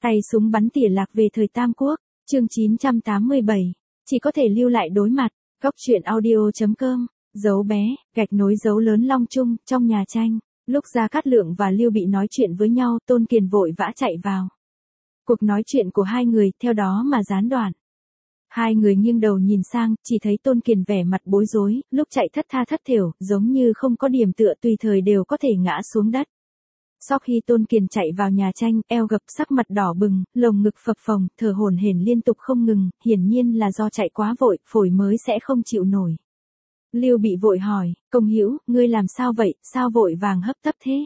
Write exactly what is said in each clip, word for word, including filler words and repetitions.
Tay súng bắn tỉa lạc về thời Tam Quốc, chương chín trăm tám mươi bảy, chỉ có thể lưu lại đối mặt, góc truyện audio.com, dấu bé, gạch nối dấu lớn Long Trung, trong nhà tranh, lúc Gia Cát Lượng và Lưu Bị nói chuyện với nhau, Tôn Kiền vội vã chạy vào. Cuộc nói chuyện của hai người, theo đó mà gián đoạn. Hai người nghiêng đầu nhìn sang, chỉ thấy Tôn Kiền vẻ mặt bối rối, lúc chạy thất tha thất thểu, giống như không có điểm tựa tùy thời đều có thể ngã xuống đất. Sau khi Tôn Kiền chạy vào nhà tranh, eo gập sắc mặt đỏ bừng, lồng ngực phập phồng, thở hổn hển liên tục không ngừng, hiển nhiên là do chạy quá vội, phổi mới sẽ không chịu nổi. Lưu Bị vội hỏi, công hữu, ngươi làm sao vậy, sao vội vàng hấp tấp thế?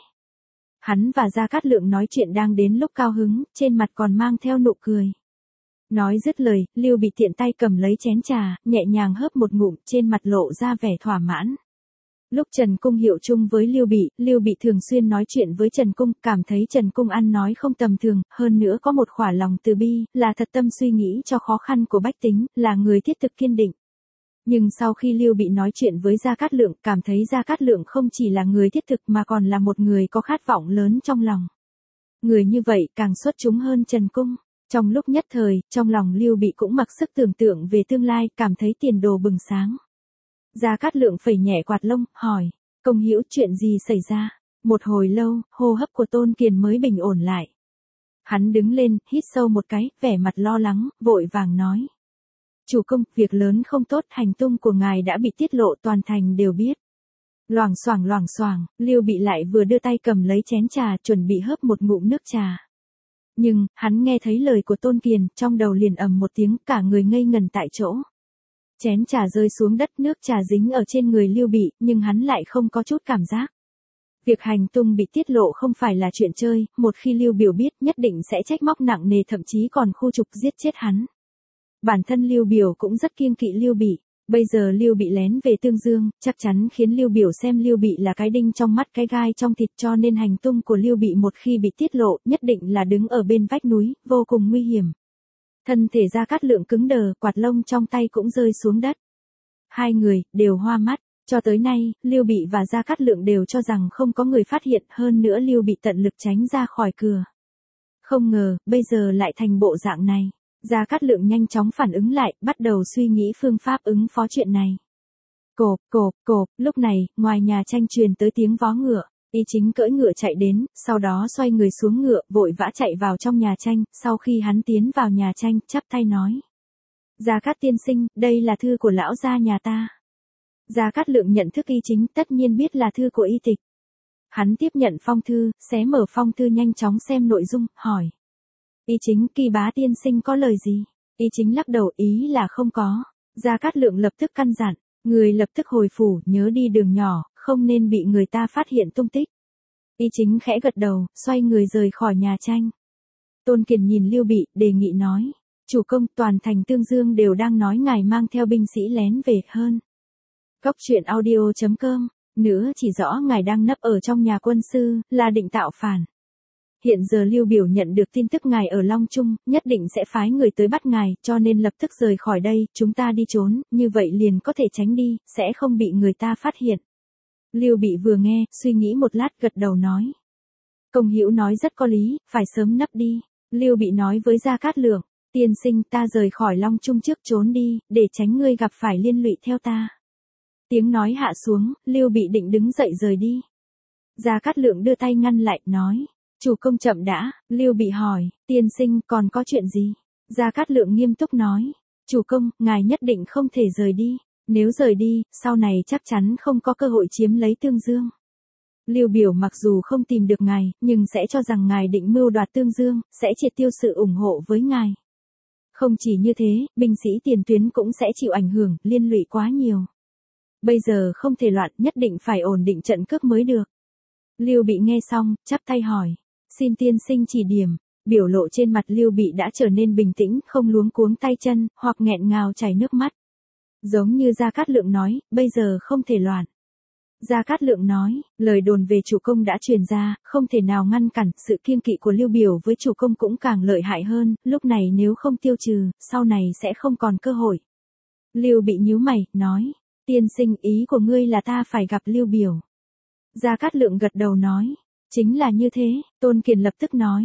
Hắn và Gia Cát Lượng nói chuyện đang đến lúc cao hứng, trên mặt còn mang theo nụ cười. Nói dứt lời, Lưu Bị tiện tay cầm lấy chén trà, nhẹ nhàng hớp một ngụm, trên mặt lộ ra vẻ thỏa mãn. Lúc Trần Cung hiệu chung với Lưu Bị, Lưu Bị thường xuyên nói chuyện với Trần Cung, cảm thấy Trần Cung ăn nói không tầm thường, hơn nữa có một khỏa lòng từ bi, là thật tâm suy nghĩ cho khó khăn của bách tính, là người thiết thực kiên định. Nhưng sau khi Lưu Bị nói chuyện với Gia Cát Lượng, cảm thấy Gia Cát Lượng không chỉ là người thiết thực mà còn là một người có khát vọng lớn trong lòng. Người như vậy càng xuất chúng hơn Trần Cung. Trong lúc nhất thời, trong lòng Lưu Bị cũng mặc sức tưởng tượng về tương lai, cảm thấy tiền đồ bừng sáng. Gia Cát Lượng phẩy nhẹ quạt lông, hỏi, công hữu chuyện gì xảy ra? Một hồi lâu, hô hấp của Tôn Kiền mới bình ổn lại. Hắn đứng lên, hít sâu một cái, vẻ mặt lo lắng, vội vàng nói. Chủ công, việc lớn không tốt, hành tung của ngài đã bị tiết lộ, toàn thành đều biết. Loảng xoảng loảng xoảng, Lưu Bị lại vừa đưa tay cầm lấy chén trà, chuẩn bị hớp một ngụm nước trà. Nhưng, hắn nghe thấy lời của Tôn Kiền, trong đầu liền ầm một tiếng, cả người ngây ngần tại chỗ. Chén trà rơi xuống đất, nước trà dính ở trên người Lưu Bị, nhưng hắn lại không có chút cảm giác. Việc hành tung bị tiết lộ không phải là chuyện chơi, một khi Lưu Biểu biết nhất định sẽ trách móc nặng nề, thậm chí còn khu trục giết chết hắn. Bản thân Lưu Biểu cũng rất kiêng kỵ Lưu Bị, bây giờ Lưu Bị lén về Tương Dương, chắc chắn khiến Lưu Biểu xem Lưu Bị là cái đinh trong mắt, cái gai trong thịt, cho nên hành tung của Lưu Bị một khi bị tiết lộ, nhất định là đứng ở bên vách núi, vô cùng nguy hiểm. Thân thể Gia Cát Lượng cứng đờ, quạt lông trong tay cũng rơi xuống đất. Hai người, đều hoa mắt, cho tới nay, Lưu Bị và Gia Cát Lượng đều cho rằng không có người phát hiện, hơn nữa Lưu Bị tận lực tránh ra khỏi cửa. Không ngờ, bây giờ lại thành bộ dạng này. Gia Cát Lượng nhanh chóng phản ứng lại, bắt đầu suy nghĩ phương pháp ứng phó chuyện này. Cộp, cộp, cộp, lúc này, ngoài nhà tranh truyền tới tiếng vó ngựa. Y Chính cưỡi ngựa chạy đến, sau đó xoay người xuống ngựa, vội vã chạy vào trong nhà tranh, sau khi hắn tiến vào nhà tranh, chắp tay nói. Gia Cát tiên sinh, đây là thư của lão gia nhà ta. Gia Cát Lượng nhận thức Y Chính, tất nhiên biết là thư của Y Tịch. Hắn tiếp nhận phong thư, xé mở phong thư nhanh chóng xem nội dung, hỏi. Y Chính, Kỳ bá tiên sinh có lời gì? Y Chính lắc đầu, ý là không có. Gia Cát Lượng lập tức căn dặn, người lập tức hồi phủ, nhớ đi đường nhỏ, không nên bị người ta phát hiện tung tích. Y Chính khẽ gật đầu, xoay người rời khỏi nhà tranh. Tôn Kiền nhìn Lưu Bị, đề nghị nói, chủ công, toàn thành Tương Dương đều đang nói ngài mang theo binh sĩ lén về hơn. Góc truyện audio.com, nữa chỉ rõ ngài đang nấp ở trong nhà quân sư, là định tạo phản. Hiện giờ Lưu Biểu nhận được tin tức ngài ở Long Trung, nhất định sẽ phái người tới bắt ngài, cho nên lập tức rời khỏi đây, chúng ta đi trốn, như vậy liền có thể tránh đi, sẽ không bị người ta phát hiện. Lưu Bị vừa nghe, suy nghĩ một lát, gật đầu nói. Công hữu nói rất có lý, phải sớm nấp đi. Lưu Bị nói với Gia Cát Lượng, tiên sinh, ta rời khỏi Long Trung trước trốn đi, để tránh ngươi gặp phải liên lụy theo ta. Tiếng nói hạ xuống, Lưu Bị định đứng dậy rời đi. Gia Cát Lượng đưa tay ngăn lại, nói. Chủ công chậm đã. Lưu Bị hỏi, tiên sinh, còn có chuyện gì? Gia Cát Lượng nghiêm túc nói. Chủ công, ngài nhất định không thể rời đi. Nếu rời đi, sau này chắc chắn không có cơ hội chiếm lấy Tương Dương. Lưu Biểu mặc dù không tìm được ngài, nhưng sẽ cho rằng ngài định mưu đoạt Tương Dương, sẽ triệt tiêu sự ủng hộ với ngài. Không chỉ như thế, binh sĩ tiền tuyến cũng sẽ chịu ảnh hưởng, liên lụy quá nhiều. Bây giờ không thể loạn, nhất định phải ổn định trận cước mới được. Lưu Bị nghe xong, chắp tay hỏi. Xin tiên sinh chỉ điểm. Biểu lộ trên mặt Lưu Bị đã trở nên bình tĩnh, không luống cuống tay chân, hoặc nghẹn ngào chảy nước mắt. Giống như Gia Cát Lượng nói, bây giờ không thể loạn. Gia Cát Lượng nói, lời đồn về chủ công đã truyền ra, không thể nào ngăn cản, sự kiêng kỵ của Lưu Biểu với chủ công cũng càng lợi hại hơn, lúc này nếu không tiêu trừ, sau này sẽ không còn cơ hội. Lưu Bị nhíu mày, nói, tiên sinh, ý của ngươi là ta phải gặp Lưu Biểu. Gia Cát Lượng gật đầu nói, chính là như thế. Tôn Kiền lập tức nói,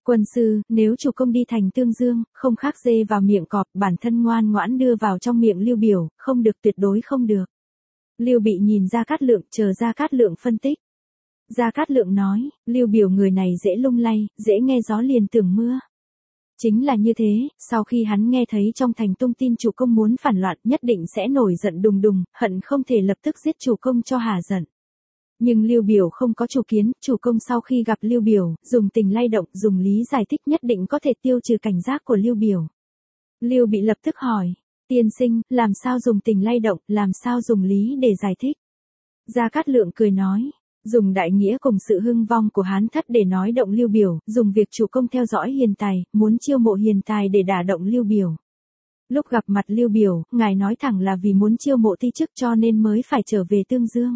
Quân sư, nếu chủ công đi thành Tương Dương, không khác dê vào miệng cọp, bản thân ngoan ngoãn đưa vào trong miệng Lưu Biểu, không được, tuyệt đối không được. Lưu Bị nhìn Gia Cát Lượng, chờ Gia Cát Lượng phân tích. Gia Cát Lượng nói, Lưu Biểu người này dễ lung lay, dễ nghe gió liền tưởng mưa. Chính là như thế, sau khi hắn nghe thấy trong thành tung tin chủ công muốn phản loạn, nhất định sẽ nổi giận đùng đùng, hận không thể lập tức giết chủ công cho hả giận. Nhưng Lưu Biểu không có chủ kiến, chủ công sau khi gặp Lưu Biểu, dùng tình lay động, dùng lý giải thích nhất định có thể tiêu trừ cảnh giác của Lưu Biểu. Lưu Bị lập tức hỏi, tiên sinh, làm sao dùng tình lay động, làm sao dùng lý để giải thích? Gia Cát Lượng cười nói, dùng đại nghĩa cùng sự hưng vong của Hán thất để nói động Lưu Biểu, dùng việc chủ công theo dõi hiền tài, muốn chiêu mộ hiền tài để đả động Lưu Biểu. Lúc gặp mặt Lưu Biểu, ngài nói thẳng là vì muốn chiêu mộ ti chức cho nên mới phải trở về Tương Dương.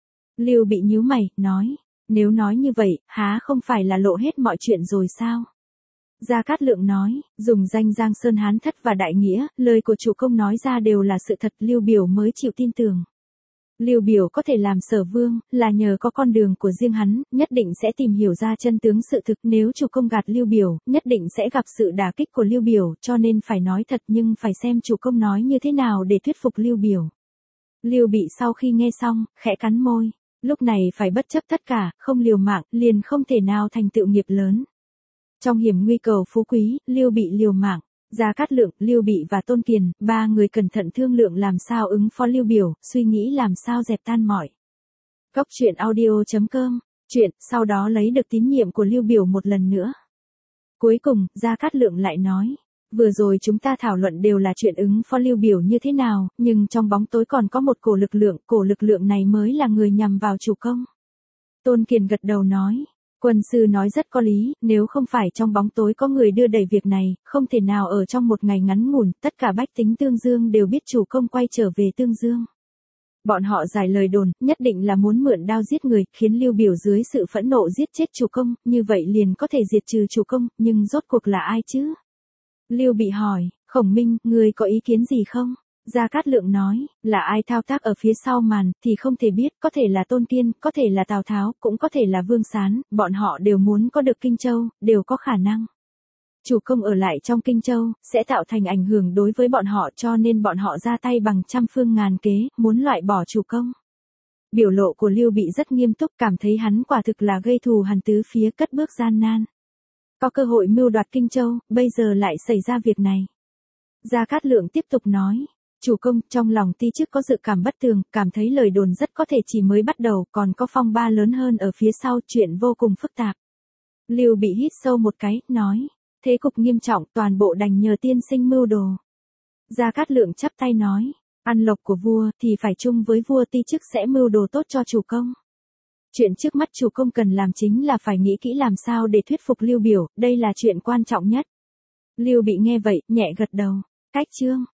Lưu Bị nhíu mày, nói, nếu nói như vậy, há không phải là lộ hết mọi chuyện rồi sao? Gia Cát Lượng nói, dùng danh Giang Sơn Hán thất và đại nghĩa, lời của chủ công nói ra đều là sự thật, Lưu Biểu mới chịu tin tưởng. Lưu Biểu có thể làm Sở Vương, là nhờ có con đường của riêng hắn, nhất định sẽ tìm hiểu ra chân tướng sự thực, nếu chủ công gạt Lưu Biểu, nhất định sẽ gặp sự đả kích của Lưu Biểu, cho nên phải nói thật nhưng phải xem chủ công nói như thế nào để thuyết phục Lưu Biểu. Lưu Bị sau khi nghe xong, khẽ cắn môi, lúc này phải bất chấp tất cả, không liều mạng, liền không thể nào thành tựu nghiệp lớn. Trong hiểm nguy cầu phú quý, Lưu Bị liều mạng. Gia Cát Lượng, Lưu Bị và Tôn Kiền, ba người cẩn thận thương lượng làm sao ứng phó Lưu Biểu, suy nghĩ làm sao dẹp tan mọi. Góc truyện audio chấm com, chuyện, sau đó lấy được tín nhiệm của Lưu Biểu một lần nữa. Cuối cùng, Gia Cát Lượng lại nói, vừa rồi chúng ta thảo luận đều là chuyện ứng phó Lưu Biểu như thế nào, nhưng trong bóng tối còn có một cổ lực lượng, cổ lực lượng này mới là người nhằm vào chủ công. Tôn Kiền gật đầu nói, quân sư nói rất có lý, nếu không phải trong bóng tối có người đưa đẩy việc này, không thể nào ở trong một ngày ngắn ngủn, tất cả bách tính Tương Dương đều biết chủ công quay trở về Tương Dương. Bọn họ giải lời đồn, nhất định là muốn mượn đao giết người, khiến Lưu Biểu dưới sự phẫn nộ giết chết chủ công, như vậy liền có thể diệt trừ chủ công, nhưng rốt cuộc là ai chứ? Lưu Bị hỏi, Khổng Minh, ngươi có ý kiến gì không? Gia Cát Lượng nói, là ai thao tác ở phía sau màn, thì không thể biết, có thể là Tôn Kiên, có thể là Tào Tháo, cũng có thể là Vương Sán, bọn họ đều muốn có được Kinh Châu, đều có khả năng. Chủ công ở lại trong Kinh Châu, sẽ tạo thành ảnh hưởng đối với bọn họ cho nên bọn họ ra tay bằng trăm phương ngàn kế, muốn loại bỏ chủ công. Biểu lộ của Lưu Bị rất nghiêm túc, cảm thấy hắn quả thực là gây thù hằn tứ phía, cất bước gian nan. Có cơ hội mưu đoạt Kinh Châu, bây giờ lại xảy ra việc này. Gia Cát Lượng tiếp tục nói, chủ công, trong lòng ti chức có dự cảm bất tường, cảm thấy lời đồn rất có thể chỉ mới bắt đầu, còn có phong ba lớn hơn ở phía sau, chuyện vô cùng phức tạp. Lưu Bị hít sâu một cái, nói, thế cục nghiêm trọng, toàn bộ đành nhờ tiên sinh mưu đồ. Gia Cát Lượng chắp tay nói, ăn lộc của vua thì phải chung với vua, ti chức sẽ mưu đồ tốt cho chủ công. Chuyện trước mắt chủ công cần làm chính là phải nghĩ kỹ làm sao để thuyết phục Lưu Biểu, đây là chuyện quan trọng nhất. Lưu Bị nghe vậy, nhẹ gật đầu. Cách chương